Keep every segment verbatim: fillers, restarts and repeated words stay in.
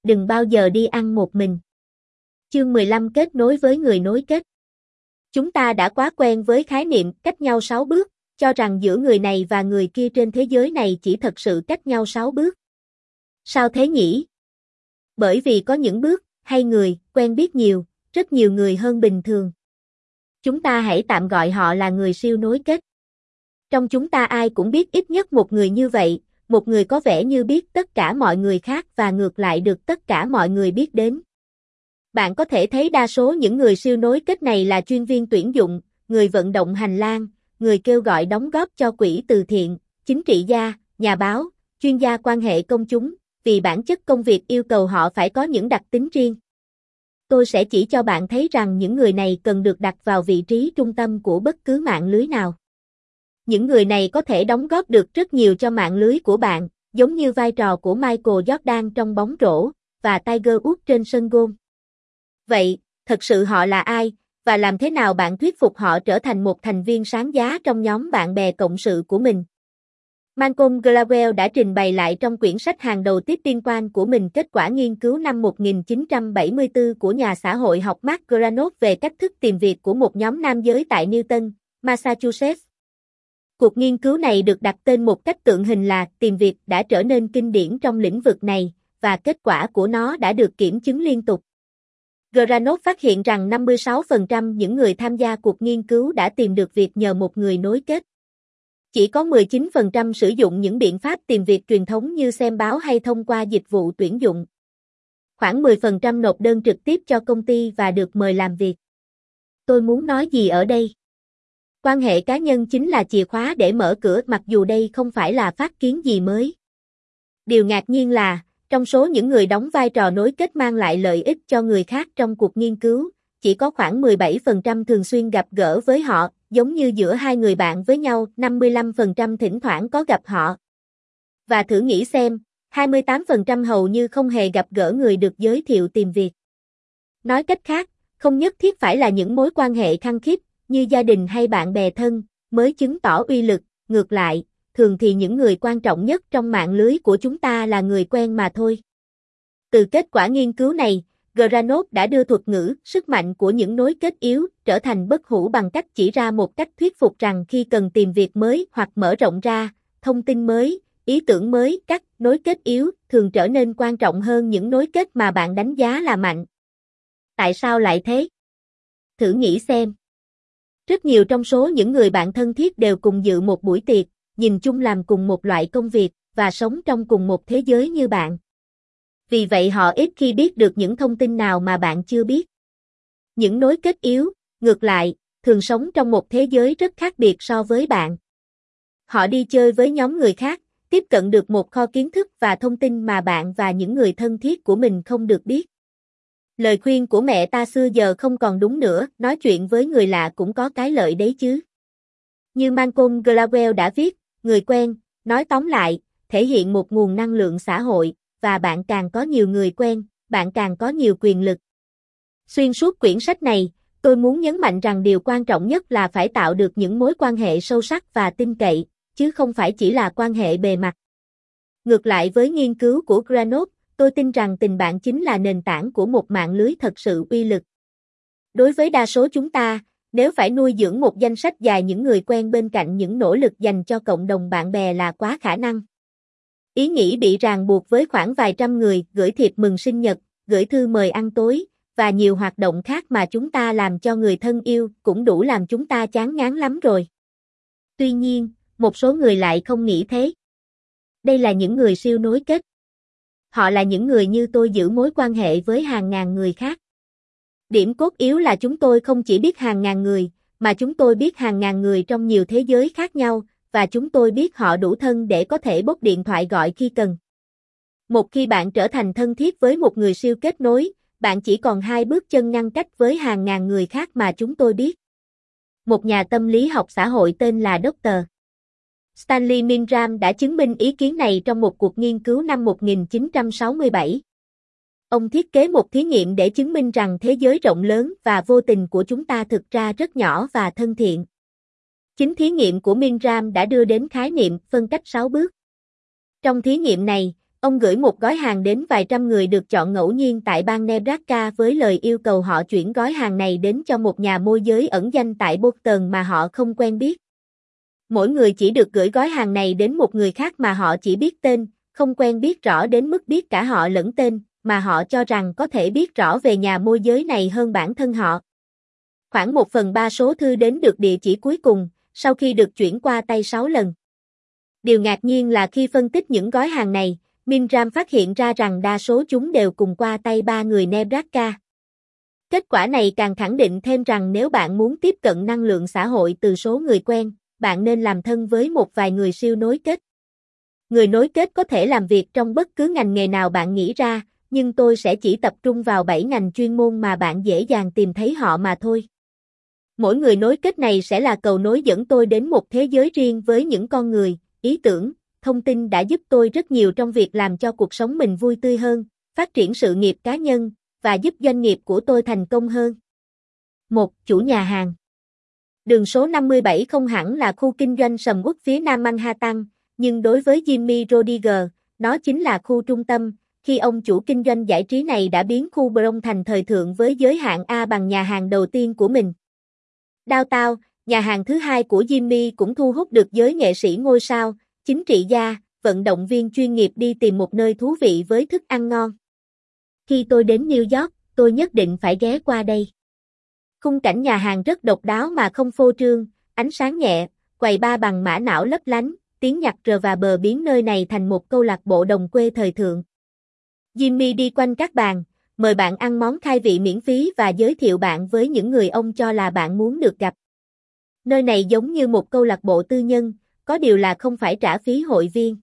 đừng bao giờ đi ăn một mình. Chương mười lăm Kết nối với người nối kết. Chúng ta đã quá quen với khái niệm cách nhau sáu bước, cho rằng giữa người này và người kia trên thế giới này chỉ thật sự cách nhau sáu bước. Sao thế nhỉ? Bởi vì có những bước, hay người, quen biết nhiều, rất nhiều người hơn bình thường. Chúng ta hãy tạm gọi họ là người siêu nối kết. Trong chúng ta ai cũng biết ít nhất một người như vậy, một người có vẻ như biết tất cả mọi người khác và ngược lại được tất cả mọi người biết đến. Bạn có thể thấy đa số những người siêu nối kết này là chuyên viên tuyển dụng, người vận động hành lang, người kêu gọi đóng góp cho quỹ từ thiện, chính trị gia, nhà báo, chuyên gia quan hệ công chúng, vì bản chất công việc yêu cầu họ phải có những đặc tính riêng. Tôi sẽ chỉ cho bạn thấy rằng những người này cần được đặt vào vị trí trung tâm của bất cứ mạng lưới nào. Những người này có thể đóng góp được rất nhiều cho mạng lưới của bạn, giống như vai trò của Michael Jordan trong bóng rổ, và Tiger Woods trên sân golf. Vậy, thật sự họ là ai, và làm thế nào bạn thuyết phục họ trở thành một thành viên sáng giá trong nhóm bạn bè cộng sự của mình? Malcolm Gladwell đã trình bày lại trong quyển sách hàng đầu Tipping Point của mình kết quả nghiên cứu năm một nghìn chín trăm bảy mươi tư của nhà xã hội học Mark Granoff về cách thức tìm việc của một nhóm nam giới tại Newton, Massachusetts. Cuộc nghiên cứu này được đặt tên một cách tượng hình là tìm việc đã trở nên kinh điển trong lĩnh vực này, và kết quả của nó đã được kiểm chứng liên tục. Granoff phát hiện rằng năm mươi sáu phần trăm những người tham gia cuộc nghiên cứu đã tìm được việc nhờ một người nối kết. Chỉ có mười chín phần trăm sử dụng những biện pháp tìm việc truyền thống như xem báo hay thông qua dịch vụ tuyển dụng. Khoảng mười phần trăm nộp đơn trực tiếp cho công ty và được mời làm việc. Tôi muốn nói gì ở đây? Quan hệ cá nhân chính là chìa khóa để mở cửa, mặc dù đây không phải là phát kiến gì mới. Điều ngạc nhiên là, trong số những người đóng vai trò nối kết mang lại lợi ích cho người khác trong cuộc nghiên cứu, chỉ có khoảng mười bảy phần trăm thường xuyên gặp gỡ với họ, giống như giữa hai người bạn với nhau, năm mươi lăm phần trăm thỉnh thoảng có gặp họ. Và thử nghĩ xem, hai mươi tám phần trăm hầu như không hề gặp gỡ người được giới thiệu tìm việc. Nói cách khác, không nhất thiết phải là những mối quan hệ khăng khít, như gia đình hay bạn bè thân, mới chứng tỏ uy lực, ngược lại, thường thì những người quan trọng nhất trong mạng lưới của chúng ta là người quen mà thôi. Từ kết quả nghiên cứu này, Granoff đã đưa thuật ngữ, sức mạnh của những nối kết yếu, trở thành bất hủ bằng cách chỉ ra một cách thuyết phục rằng khi cần tìm việc mới hoặc mở rộng ra, thông tin mới, ý tưởng mới, các nối kết yếu thường trở nên quan trọng hơn những nối kết mà bạn đánh giá là mạnh. Tại sao lại thế? Thử nghĩ xem. Rất nhiều trong số những người bạn thân thiết đều cùng dự một buổi tiệc, nhìn chung làm cùng một loại công việc, và sống trong cùng một thế giới như bạn. Vì vậy họ ít khi biết được những thông tin nào mà bạn chưa biết. Những nối kết yếu, ngược lại, thường sống trong một thế giới rất khác biệt so với bạn. Họ đi chơi với nhóm người khác, tiếp cận được một kho kiến thức và thông tin mà bạn và những người thân thiết của mình không được biết. Lời khuyên của mẹ ta xưa giờ không còn đúng nữa, nói chuyện với người lạ cũng có cái lợi đấy chứ. Như Malcolm Gladwell đã viết, người quen, nói tóm lại, thể hiện một nguồn năng lượng xã hội, và bạn càng có nhiều người quen, bạn càng có nhiều quyền lực. Xuyên suốt quyển sách này, tôi muốn nhấn mạnh rằng điều quan trọng nhất là phải tạo được những mối quan hệ sâu sắc và tin cậy, chứ không phải chỉ là quan hệ bề mặt. Ngược lại với nghiên cứu của Granoff, tôi tin rằng tình bạn chính là nền tảng của một mạng lưới thật sự uy lực. Đối với đa số chúng ta, nếu phải nuôi dưỡng một danh sách dài những người quen bên cạnh những nỗ lực dành cho cộng đồng bạn bè là quá khả năng. Ý nghĩ bị ràng buộc với khoảng vài trăm người, gửi thiệp mừng sinh nhật, gửi thư mời ăn tối, và nhiều hoạt động khác mà chúng ta làm cho người thân yêu cũng đủ làm chúng ta chán ngán lắm rồi. Tuy nhiên, một số người lại không nghĩ thế. Đây là những người siêu nối kết. Họ là những người như tôi giữ mối quan hệ với hàng ngàn người khác. Điểm cốt yếu là chúng tôi không chỉ biết hàng ngàn người, mà chúng tôi biết hàng ngàn người trong nhiều thế giới khác nhau, và chúng tôi biết họ đủ thân để có thể bốc điện thoại gọi khi cần. Một khi bạn trở thành thân thiết với một người siêu kết nối, bạn chỉ còn hai bước chân ngăn cách với hàng ngàn người khác mà chúng tôi biết. Một nhà tâm lý học xã hội tên là Doctor Stanley Milgram đã chứng minh ý kiến này trong một cuộc nghiên cứu năm một nghìn chín trăm sáu mươi bảy. Ông thiết kế một thí nghiệm để chứng minh rằng thế giới rộng lớn và vô tình của chúng ta thực ra rất nhỏ và thân thiện. Chính thí nghiệm của Milgram đã đưa đến khái niệm phân cách sáu bước. Trong thí nghiệm này, Ông gửi một gói hàng đến vài trăm người được chọn ngẫu nhiên tại bang Nebraska với lời yêu cầu họ chuyển gói hàng này đến cho một nhà môi giới ẩn danh tại Boston mà họ không quen biết. Mỗi người chỉ được gửi gói hàng này đến một người khác mà họ chỉ biết tên, không quen biết rõ đến mức biết cả họ lẫn tên, mà họ cho rằng có thể biết rõ về nhà môi giới này hơn bản thân họ. Khoảng một phần ba số thư đến được địa chỉ cuối cùng, sau khi được chuyển qua tay sáu lần. Điều ngạc nhiên là khi phân tích những gói hàng này, Minram phát hiện ra rằng đa số chúng đều cùng qua tay ba người Nebraska. Kết quả này càng khẳng định thêm rằng nếu bạn muốn tiếp cận năng lượng xã hội từ số người quen, bạn nên làm thân với một vài người siêu nối kết. Người nối kết có thể làm việc trong bất cứ ngành nghề nào bạn nghĩ ra, nhưng tôi sẽ chỉ tập trung vào bảy ngành chuyên môn mà bạn dễ dàng tìm thấy họ mà thôi. Mỗi người nối kết này sẽ là cầu nối dẫn tôi đến một thế giới riêng với những con người, ý tưởng, thông tin đã giúp tôi rất nhiều trong việc làm cho cuộc sống mình vui tươi hơn, phát triển sự nghiệp cá nhân, và giúp doanh nghiệp của tôi thành công hơn. một. Chủ nhà hàng. Đường số năm mươi bảy không hẳn là khu kinh doanh sầm uất phía nam Manhattan, nhưng đối với Jimmy Rodriguez, nó chính là khu trung tâm, khi ông chủ kinh doanh giải trí này đã biến khu Bronx thành thời thượng với giới hạn A bằng nhà hàng đầu tiên của mình. Downtown, nhà hàng thứ hai của Jimmy cũng thu hút được giới nghệ sĩ ngôi sao, chính trị gia, vận động viên chuyên nghiệp đi tìm một nơi thú vị với thức ăn ngon. Khi tôi đến New York, tôi nhất định phải ghé qua đây. Khung cảnh nhà hàng rất độc đáo mà không phô trương, ánh sáng nhẹ, quầy bar bằng mã não lấp lánh, tiếng nhạc rờ và bờ biến nơi này thành một câu lạc bộ đồng quê thời thượng. Jimmy đi quanh các bàn, mời bạn ăn món khai vị miễn phí và giới thiệu bạn với những người ông cho là bạn muốn được gặp. Nơi này giống như một câu lạc bộ tư nhân, có điều là không phải trả phí hội viên.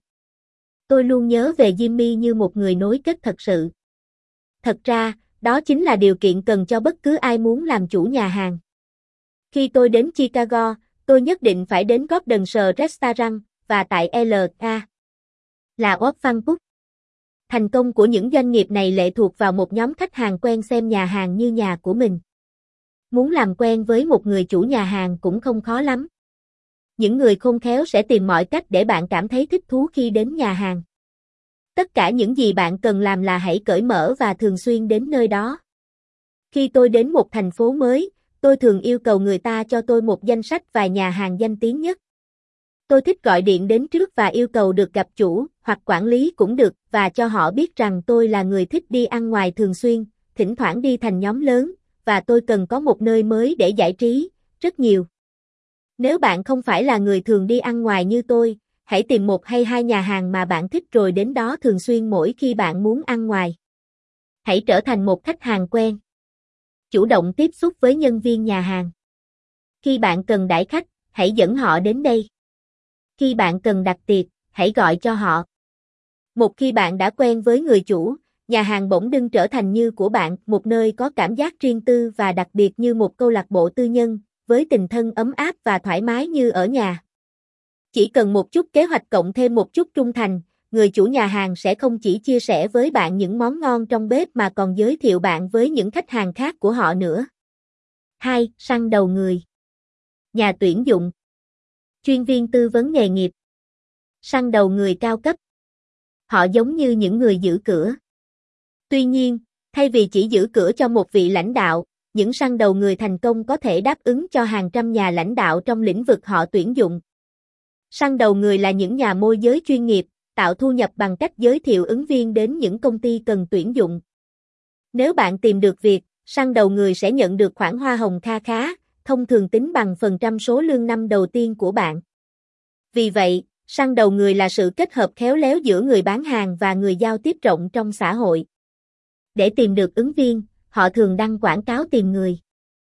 Tôi luôn nhớ về Jimmy như một người nối kết thật sự. Thật ra, đó chính là điều kiện cần cho bất cứ ai muốn làm chủ nhà hàng. Khi tôi đến Chicago, tôi nhất định phải đến Gordon's Restaurant, và tại lờ a. là Old Funhouse. Thành công của những doanh nghiệp này lệ thuộc vào một nhóm khách hàng quen xem nhà hàng như nhà của mình. Muốn làm quen với một người chủ nhà hàng cũng không khó lắm. Những người khôn khéo sẽ tìm mọi cách để bạn cảm thấy thích thú khi đến nhà hàng. Tất cả những gì bạn cần làm là hãy cởi mở và thường xuyên đến nơi đó. Khi tôi đến một thành phố mới, tôi thường yêu cầu người ta cho tôi một danh sách vài nhà hàng danh tiếng nhất. Tôi thích gọi điện đến trước và yêu cầu được gặp chủ, hoặc quản lý cũng được, và cho họ biết rằng tôi là người thích đi ăn ngoài thường xuyên, thỉnh thoảng đi thành nhóm lớn, và tôi cần có một nơi mới để giải trí, rất nhiều. Nếu bạn không phải là người thường đi ăn ngoài như tôi, hãy tìm một hay hai nhà hàng mà bạn thích rồi đến đó thường xuyên mỗi khi bạn muốn ăn ngoài. Hãy trở thành một khách hàng quen. Chủ động tiếp xúc với nhân viên nhà hàng. Khi bạn cần đãi khách, hãy dẫn họ đến đây. Khi bạn cần đặt tiệc, hãy gọi cho họ. Một khi bạn đã quen với người chủ, nhà hàng bỗng dưng trở thành như của bạn, một nơi có cảm giác riêng tư và đặc biệt như một câu lạc bộ tư nhân, với tình thân ấm áp và thoải mái như ở nhà. Chỉ cần một chút kế hoạch cộng thêm một chút trung thành, người chủ nhà hàng sẽ không chỉ chia sẻ với bạn những món ngon trong bếp mà còn giới thiệu bạn với những khách hàng khác của họ nữa. hai. Săn đầu người. Nhà tuyển dụng. Chuyên viên tư vấn nghề nghiệp. Săn đầu người cao cấp. Họ giống như những người giữ cửa. Tuy nhiên, thay vì chỉ giữ cửa cho một vị lãnh đạo, những săn đầu người thành công có thể đáp ứng cho hàng trăm nhà lãnh đạo trong lĩnh vực họ tuyển dụng. Săn đầu người là những nhà môi giới chuyên nghiệp, tạo thu nhập bằng cách giới thiệu ứng viên đến những công ty cần tuyển dụng. Nếu bạn tìm được việc, săn đầu người sẽ nhận được khoản hoa hồng kha khá, thông thường tính bằng phần trăm số lương năm đầu tiên của bạn. Vì vậy, săn đầu người là sự kết hợp khéo léo giữa người bán hàng và người giao tiếp rộng trong xã hội. Để tìm được ứng viên, họ thường đăng quảng cáo tìm người.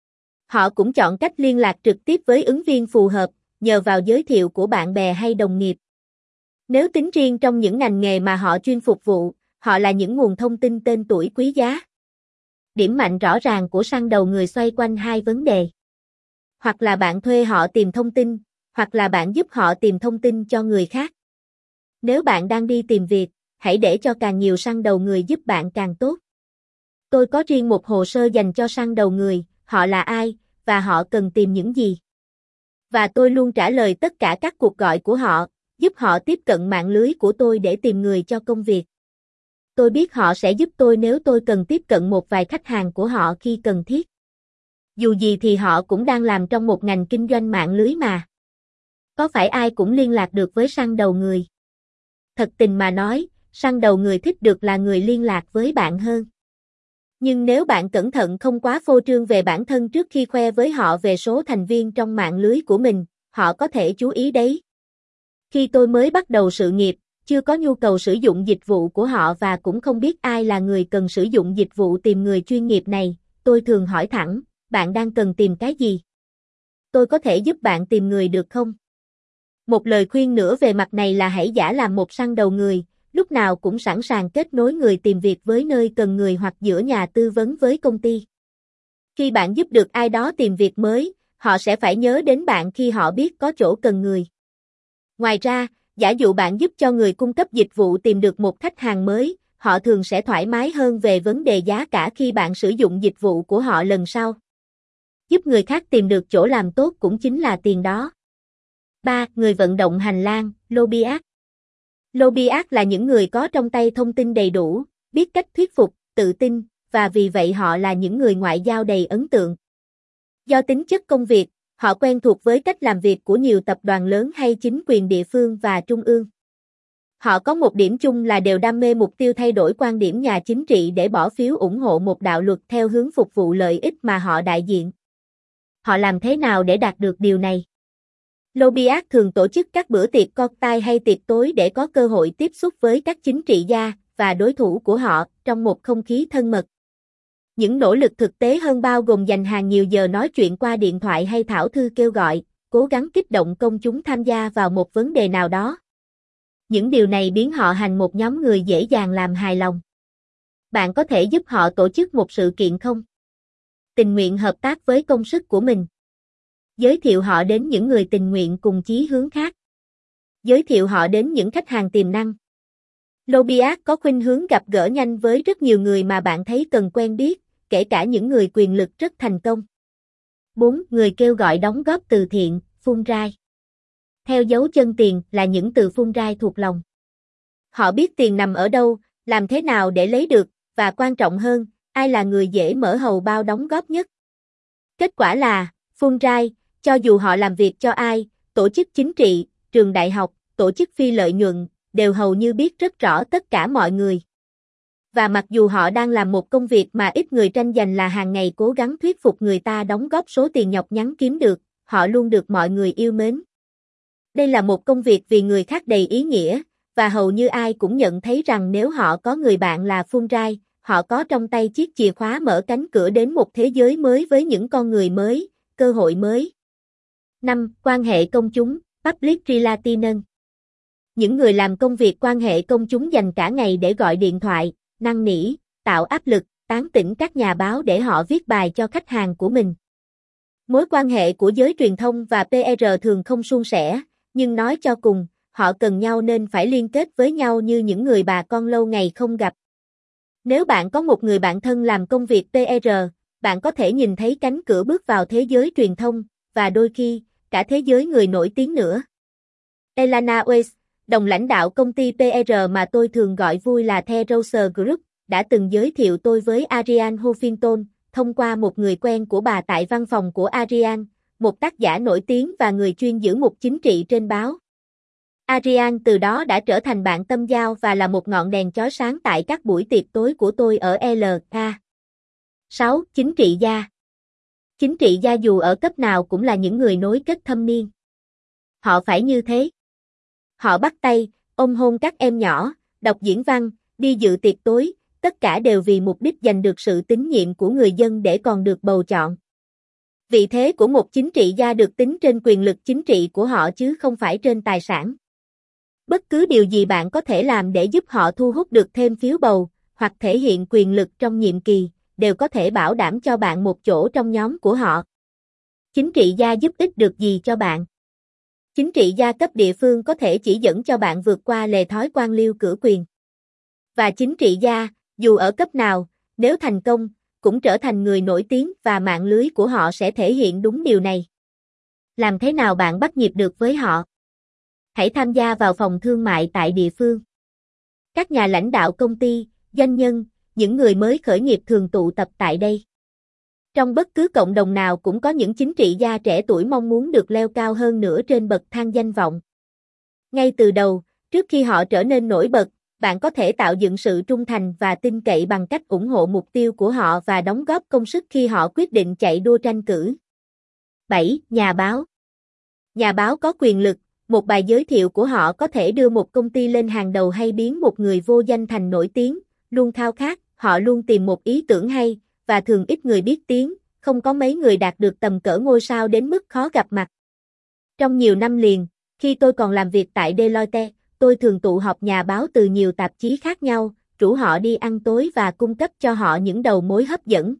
Họ cũng chọn cách liên lạc trực tiếp với ứng viên phù hợp, nhờ vào giới thiệu của bạn bè hay đồng nghiệp. Nếu tính riêng trong những ngành nghề mà họ chuyên phục vụ, họ là những nguồn thông tin tên tuổi quý giá. Điểm mạnh rõ ràng của săn đầu người xoay quanh hai vấn đề. Hoặc là bạn thuê họ tìm thông tin, hoặc là bạn giúp họ tìm thông tin cho người khác. Nếu bạn đang đi tìm việc, hãy để cho càng nhiều săn đầu người giúp bạn càng tốt. Tôi có riêng một hồ sơ dành cho săn đầu người, họ là ai, và họ cần tìm những gì. Và tôi luôn trả lời tất cả các cuộc gọi của họ, giúp họ tiếp cận mạng lưới của tôi để tìm người cho công việc. tôi biết họ sẽ giúp tôi nếu tôi cần tiếp cận một vài khách hàng của họ khi cần thiết. Dù gì thì họ cũng đang làm trong một ngành kinh doanh mạng lưới mà. Có phải ai cũng liên lạc được với săn đầu người? Thật tình mà nói, săn đầu người thích được là người liên lạc với bạn hơn. Nhưng nếu bạn cẩn thận không quá phô trương về bản thân trước khi khoe với họ về số thành viên trong mạng lưới của mình, họ có thể chú ý đấy. Khi tôi mới bắt đầu sự nghiệp, chưa có nhu cầu sử dụng dịch vụ của họ và cũng không biết ai là người cần sử dụng dịch vụ tìm người chuyên nghiệp này, tôi thường hỏi thẳng, bạn đang cần tìm cái gì? Tôi có thể giúp bạn tìm người được không? Một lời khuyên nữa về mặt này là hãy giả làm một săn đầu người, lúc nào cũng sẵn sàng kết nối người tìm việc với nơi cần người hoặc giữa nhà tư vấn với công ty. Khi bạn giúp được ai đó tìm việc mới, họ sẽ phải nhớ đến bạn khi họ biết có chỗ cần người. Ngoài ra, giả dụ bạn giúp cho người cung cấp dịch vụ tìm được một khách hàng mới, họ thường sẽ thoải mái hơn về vấn đề giá cả khi bạn sử dụng dịch vụ của họ lần sau. Giúp người khác tìm được chỗ làm tốt cũng chính là tiền đó. ba. Người vận động hành lang, lobbyist. Lobbyist là những người có trong tay thông tin đầy đủ, biết cách thuyết phục, tự tin, và vì vậy họ là những người ngoại giao đầy ấn tượng. Do tính chất công việc, họ quen thuộc với cách làm việc của nhiều tập đoàn lớn hay chính quyền địa phương và trung ương. Họ có một điểm chung là đều đam mê mục tiêu thay đổi quan điểm nhà chính trị để bỏ phiếu ủng hộ một đạo luật theo hướng phục vụ lợi ích mà họ đại diện. Họ làm thế nào để đạt được điều này? Lobbyist thường tổ chức các bữa tiệc cocktail hay tiệc tối để có cơ hội tiếp xúc với các chính trị gia và đối thủ của họ trong một không khí thân mật. Những nỗ lực thực tế hơn bao gồm dành hàng nhiều giờ nói chuyện qua điện thoại hay thảo thư kêu gọi, cố gắng kích động công chúng tham gia vào một vấn đề nào đó. Những điều này biến họ thành một nhóm người dễ dàng làm hài lòng. Bạn có thể giúp họ tổ chức một sự kiện không? Tình nguyện hợp tác với công sức của mình. Giới thiệu họ đến những người tình nguyện cùng chí hướng khác. Giới thiệu họ đến những khách hàng tiềm năng. Lobbyist có khuynh hướng gặp gỡ nhanh với rất nhiều người mà bạn thấy cần quen biết, kể cả những người quyền lực rất thành công. bốn. Người kêu gọi đóng góp từ thiện, fundraise. Theo dấu chân tiền là những từ fundraise thuộc lòng. Họ biết tiền nằm ở đâu, làm thế nào để lấy được, và quan trọng hơn, ai là người dễ mở hầu bao đóng góp nhất. Kết quả là, fundraise, cho dù họ làm việc cho ai, tổ chức chính trị, trường đại học, tổ chức phi lợi nhuận, đều hầu như biết rất rõ tất cả mọi người. Và mặc dù họ đang làm một công việc mà ít người tranh giành là hàng ngày cố gắng thuyết phục người ta đóng góp số tiền nhọc nhằn kiếm được, họ luôn được mọi người yêu mến. Đây là một công việc vì người khác đầy ý nghĩa, và hầu như ai cũng nhận thấy rằng nếu họ có người bạn là fundraise, họ có trong tay chiếc chìa khóa mở cánh cửa đến một thế giới mới với những con người mới, cơ hội mới. năm. Quan hệ công chúng, Public Relations. Những người làm công việc quan hệ công chúng dành cả ngày để gọi điện thoại, năn nỉ, tạo áp lực, tán tỉnh các nhà báo để họ viết bài cho khách hàng của mình. Mối quan hệ của giới truyền thông và pê rờ thường không suôn sẻ, nhưng nói cho cùng, họ cần nhau nên phải liên kết với nhau như những người bà con lâu ngày không gặp. Nếu bạn có một người bạn thân làm công việc pê rờ, bạn có thể nhìn thấy cánh cửa bước vào thế giới truyền thông, và đôi khi, cả thế giới người nổi tiếng nữa. Elana Weiss, đồng lãnh đạo công ty pê rờ mà tôi thường gọi vui là The Rose Group, đã từng giới thiệu tôi với Arianne Huffington, thông qua một người quen của bà tại văn phòng của Arianne, một tác giả nổi tiếng và người chuyên giữ mục chính trị trên báo. Arianne từ đó đã trở thành bạn tâm giao và là một ngọn đèn chói sáng tại các buổi tiệc tối của tôi ở lờ ca. sáu. Chính trị gia. Chính trị gia dù ở cấp nào cũng là những người nối kết thâm niên. Họ phải như thế. Họ bắt tay, ôm hôn các em nhỏ, đọc diễn văn, đi dự tiệc tối, tất cả đều vì mục đích giành được sự tín nhiệm của người dân để còn được bầu chọn. Vị thế của một chính trị gia được tính trên quyền lực chính trị của họ chứ không phải trên tài sản. Bất cứ điều gì bạn có thể làm để giúp họ thu hút được thêm phiếu bầu, hoặc thể hiện quyền lực trong nhiệm kỳ, đều có thể bảo đảm cho bạn một chỗ trong nhóm của họ. Chính trị gia giúp ích được gì cho bạn? Chính trị gia cấp địa phương có thể chỉ dẫn cho bạn vượt qua lề thói quan liêu cửa quyền. Và chính trị gia, dù ở cấp nào, nếu thành công, cũng trở thành người nổi tiếng và mạng lưới của họ sẽ thể hiện đúng điều này. Làm thế nào bạn bắt nhịp được với họ? Hãy tham gia vào phòng thương mại tại địa phương. Các nhà lãnh đạo công ty, doanh nhân, những người mới khởi nghiệp thường tụ tập tại đây. Trong bất cứ cộng đồng nào cũng có những chính trị gia trẻ tuổi mong muốn được leo cao hơn nữa trên bậc thang danh vọng. Ngay từ đầu, trước khi họ trở nên nổi bật, bạn có thể tạo dựng sự trung thành và tin cậy bằng cách ủng hộ mục tiêu của họ và đóng góp công sức khi họ quyết định chạy đua tranh cử. bảy. Nhà báo. Nhà báo có quyền lực, một bài giới thiệu của họ có thể đưa một công ty lên hàng đầu hay biến một người vô danh thành nổi tiếng, luôn khao khát, họ luôn tìm một ý tưởng hay, và thường ít người biết tiếng, không có mấy người đạt được tầm cỡ ngôi sao đến mức khó gặp mặt. Trong nhiều năm liền, khi tôi còn làm việc tại Deloitte, tôi thường tụ họp nhà báo từ nhiều tạp chí khác nhau, rủ họ đi ăn tối và cung cấp cho họ những đầu mối hấp dẫn.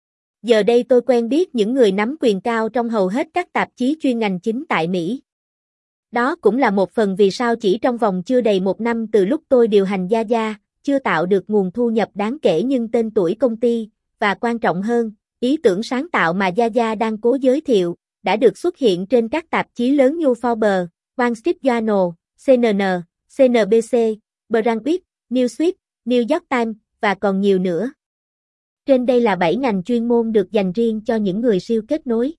Giờ đây tôi quen biết những người nắm quyền cao trong hầu hết các tạp chí chuyên ngành chính tại Mỹ. Đó cũng là một phần vì sao chỉ trong vòng chưa đầy một năm từ lúc tôi điều hành Yaya, chưa tạo được nguồn thu nhập đáng kể nhưng tên tuổi công ty, và quan trọng hơn, ý tưởng sáng tạo mà Yaya đang cố giới thiệu, đã được xuất hiện trên các tạp chí lớn như Forbes, Wall Street Journal, xê en en, xê en bê xê, Brandwidth, Newsweek, New York Times, và còn nhiều nữa. Trên đây là bảy ngành chuyên môn được dành riêng cho những người siêu kết nối.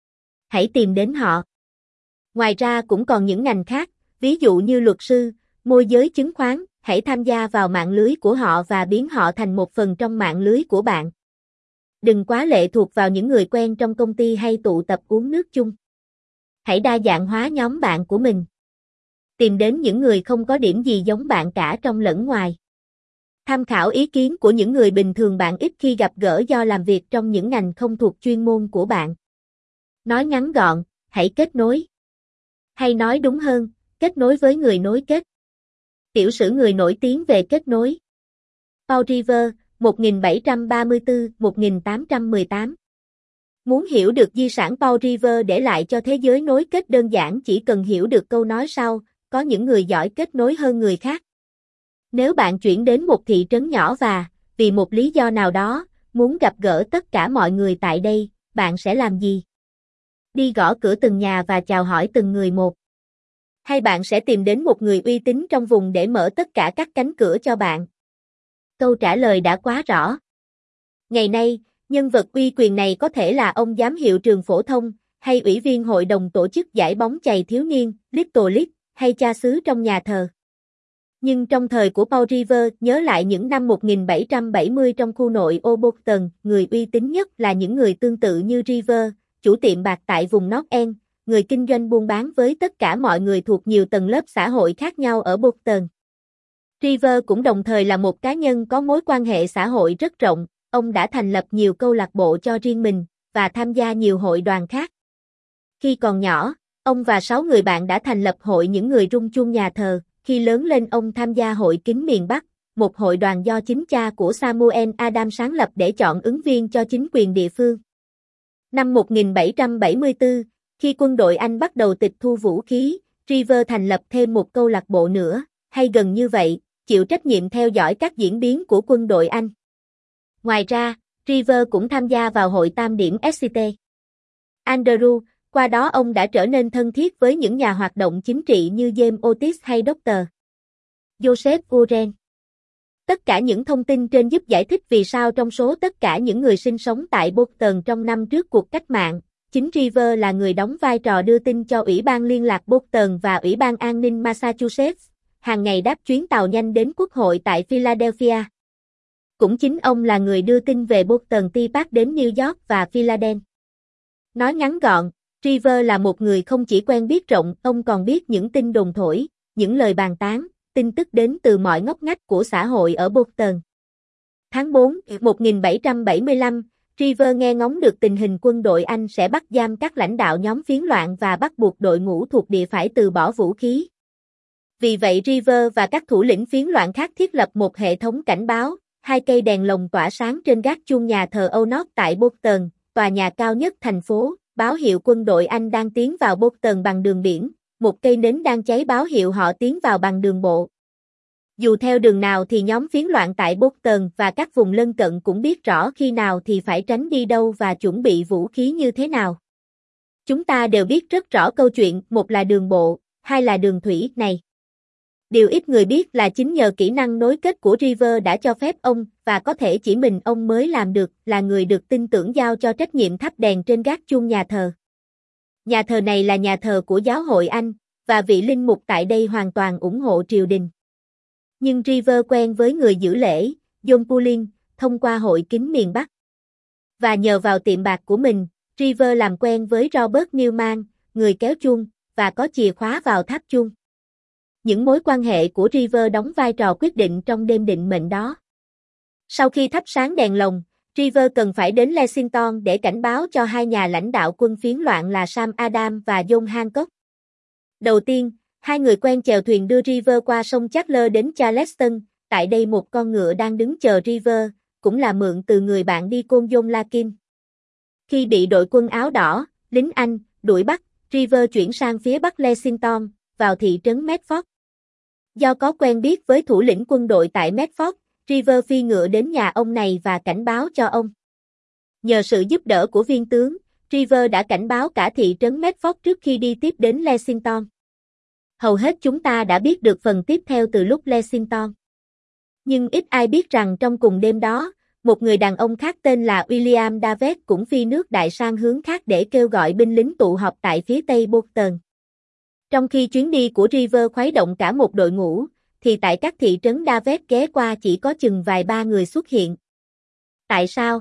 Hãy tìm đến họ. Ngoài ra cũng còn những ngành khác, ví dụ như luật sư, môi giới chứng khoán, hãy tham gia vào mạng lưới của họ và biến họ thành một phần trong mạng lưới của bạn. Đừng quá lệ thuộc vào những người quen trong công ty hay tụ tập uống nước chung. Hãy đa dạng hóa nhóm bạn của mình. Tìm đến những người không có điểm gì giống bạn cả trong lẫn ngoài. Tham khảo ý kiến của những người bình thường bạn ít khi gặp gỡ do làm việc trong những ngành không thuộc chuyên môn của bạn. Nói ngắn gọn, hãy kết nối. Hay nói đúng hơn, kết nối với người nối kết. Tiểu sử người nổi tiếng về kết nối. Paul Revere, một nghìn bảy trăm ba mươi tư đến một nghìn tám trăm mười tám. Muốn hiểu được di sản Paul Revere để lại cho thế giới nối kết đơn giản chỉ cần hiểu được câu nói sau, có những người giỏi kết nối hơn người khác. Nếu bạn chuyển đến một thị trấn nhỏ và, vì một lý do nào đó, muốn gặp gỡ tất cả mọi người tại đây, bạn sẽ làm gì? Đi gõ cửa từng nhà và chào hỏi từng người một. Hay bạn sẽ tìm đến một người uy tín trong vùng để mở tất cả các cánh cửa cho bạn? Câu trả lời đã quá rõ. Ngày nay, nhân vật uy quyền này có thể là ông giám hiệu trường phổ thông, hay ủy viên hội đồng tổ chức giải bóng chày thiếu niên, Little League, hay cha xứ trong nhà thờ. Nhưng trong thời của Paul Revere, nhớ lại những năm một nghìn bảy trăm bảy mươi trong khu nội ô Boston, người uy tín nhất là những người tương tự như Revere, chủ tiệm bạc tại vùng North End, người kinh doanh buôn bán với tất cả mọi người thuộc nhiều tầng lớp xã hội khác nhau ở Boston. Revere cũng đồng thời là một cá nhân có mối quan hệ xã hội rất rộng, ông đã thành lập nhiều câu lạc bộ cho riêng mình, và tham gia nhiều hội đoàn khác. Khi còn nhỏ, ông và sáu người bạn đã thành lập hội những người rung chuông nhà thờ, khi lớn lên ông tham gia hội kính miền Bắc, một hội đoàn do chính cha của Samuel Adams sáng lập để chọn ứng viên cho chính quyền địa phương. Năm một nghìn bảy trăm bảy mươi tư, khi quân đội Anh bắt đầu tịch thu vũ khí, Revere thành lập thêm một câu lạc bộ nữa, hay gần như vậy, chịu trách nhiệm theo dõi các diễn biến của quân đội Anh. Ngoài ra, Revere cũng tham gia vào hội tam điểm Exeter. Andrew, qua đó ông đã trở nên thân thiết với những nhà hoạt động chính trị như James Otis hay Doctor Joseph Warren. Tất cả những thông tin trên giúp giải thích vì sao trong số tất cả những người sinh sống tại Boston trong năm trước cuộc cách mạng, chính Revere là người đóng vai trò đưa tin cho Ủy ban Liên lạc Boston và Ủy ban An ninh Massachusetts, hàng ngày đáp chuyến tàu nhanh đến Quốc hội tại Philadelphia. Cũng chính ông là người đưa tin về Boston Tea Party đến New York và Philadelphia. Nói ngắn gọn, Revere là một người không chỉ quen biết rộng, ông còn biết những tin đồn thổi, những lời bàn tán, tin tức đến từ mọi ngóc ngách của xã hội ở Boston. Tháng tư, một nghìn bảy trăm bảy mươi lăm, Revere nghe ngóng được tình hình quân đội Anh sẽ bắt giam các lãnh đạo nhóm phiến loạn và bắt buộc đội ngũ thuộc địa phải từ bỏ vũ khí. Vì vậy Revere và các thủ lĩnh phiến loạn khác thiết lập một hệ thống cảnh báo, hai cây đèn lồng tỏa sáng trên gác chuông nhà thờ Old North tại Boston, tòa nhà cao nhất thành phố, báo hiệu quân đội Anh đang tiến vào Boston bằng đường biển, một cây nến đang cháy báo hiệu họ tiến vào bằng đường bộ. Dù theo đường nào thì nhóm phiến loạn tại Boston và các vùng lân cận cũng biết rõ khi nào thì phải tránh đi đâu và chuẩn bị vũ khí như thế nào. Chúng ta đều biết rất rõ câu chuyện, một là đường bộ, hai là đường thủy này. Điều ít người biết là chính nhờ kỹ năng nối kết của River đã cho phép ông, và có thể chỉ mình ông mới làm được, là người được tin tưởng giao cho trách nhiệm thắp đèn trên gác chuông nhà thờ. Nhà thờ này là nhà thờ của giáo hội Anh, và vị linh mục tại đây hoàn toàn ủng hộ triều đình. Nhưng River quen với người giữ lễ, John Pulling, thông qua hội kính miền Bắc. Và nhờ vào tiệm bạc của mình, River làm quen với Robert Newman, người kéo chuông, và có chìa khóa vào tháp chuông. Những mối quan hệ của River đóng vai trò quyết định trong đêm định mệnh đó. Sau khi thắp sáng đèn lồng, River cần phải đến Lexington để cảnh báo cho hai nhà lãnh đạo quân phiến loạn là Sam Adams và John Hancock. Đầu tiên, hai người quen chèo thuyền đưa River qua sông Chatler đến Charleston, tại đây một con ngựa đang đứng chờ River, cũng là mượn từ người bạn đi côn John Larkin. Khi bị đội quân áo đỏ, lính Anh, đuổi bắt, River chuyển sang phía bắc Lexington, vào thị trấn Medford. Do có quen biết với thủ lĩnh quân đội tại Medford, River phi ngựa đến nhà ông này và cảnh báo cho ông. Nhờ sự giúp đỡ của viên tướng, River đã cảnh báo cả thị trấn Medford trước khi đi tiếp đến Lexington. Hầu hết chúng ta đã biết được phần tiếp theo từ lúc Lexington. Nhưng ít ai biết rằng trong cùng đêm đó, một người đàn ông khác tên là William Davet cũng phi nước đại sang hướng khác để kêu gọi binh lính tụ họp tại phía tây Boston. Trong khi chuyến đi của River khuấy động cả một đội ngũ, thì tại các thị trấn Davet ghé qua chỉ có chừng vài ba người xuất hiện. Tại sao?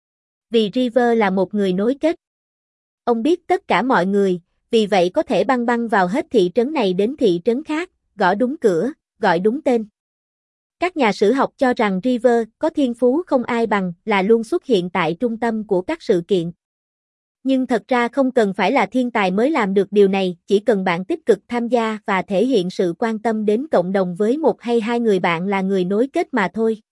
Vì River là một người nối kết. Ông biết tất cả mọi người, vì vậy có thể băng băng vào hết thị trấn này đến thị trấn khác, gõ đúng cửa, gọi đúng tên. Các nhà sử học cho rằng River có thiên phú không ai bằng, là luôn xuất hiện tại trung tâm của các sự kiện. Nhưng thật ra không cần phải là thiên tài mới làm được điều này, chỉ cần bạn tích cực tham gia và thể hiện sự quan tâm đến cộng đồng với một hay hai người bạn là người nối kết mà thôi.